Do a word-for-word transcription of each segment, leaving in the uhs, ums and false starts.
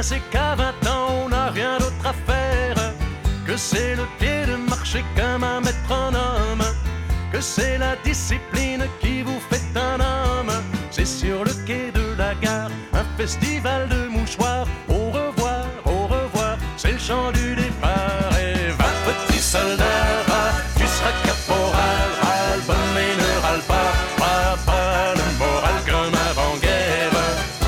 c'est qu'à vingt ans on n'a rien d'autre à faire, que c'est le pied de marcher comme un métronome, que c'est la discipline qui vous fait un homme. C'est sur le quai de la gare, un festival de mouchoirs. Au revoir, au revoir, c'est le chant du départ. Et va petit soldat, va, tu seras caporal, râle, bonne mais ne râle pas, pas, pas le moral comme avant-guerre.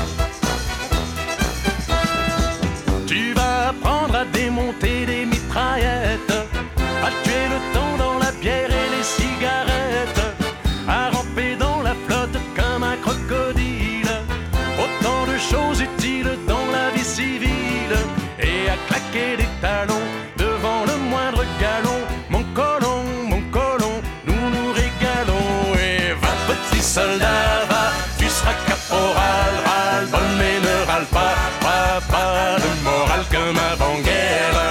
Tu vas apprendre à démonter des mitraillettes, à tuer le temps dans la bière et les cigarettes, à ramper dans la flotte comme un crocodile. Autant de choses utiles dans la vie civile, et à claquer des talons devant le moindre galon. Mon colon, mon colon, nous nous régalons. Et va petit soldat, va, tu seras caporal, râle, bonne mais ne râle pas, pas, pas de morale comme avant-guerre.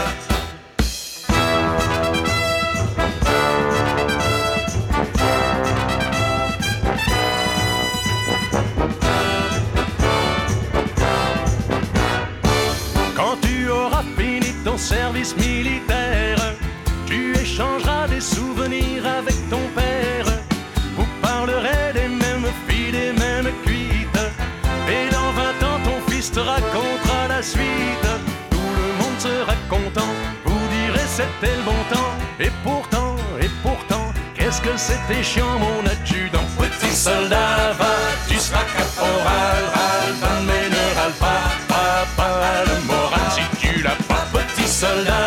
Quand tu auras fini ton service militaire, tu échangeras des souvenirs avec ton père. Vous parlerez des mêmes filles, des mêmes cuites, et dans vingt ans ton fils te racontera la suite. Tout le monde sera content, vous direz c'était le bon temps. Et pourtant, et pourtant, qu'est-ce que c'était chiant mon adjudant. Petit soldat, va, tu seras caporal, râle, mais ne râle pas, pas, pas le moral si tu l'as pas. Petit soldat,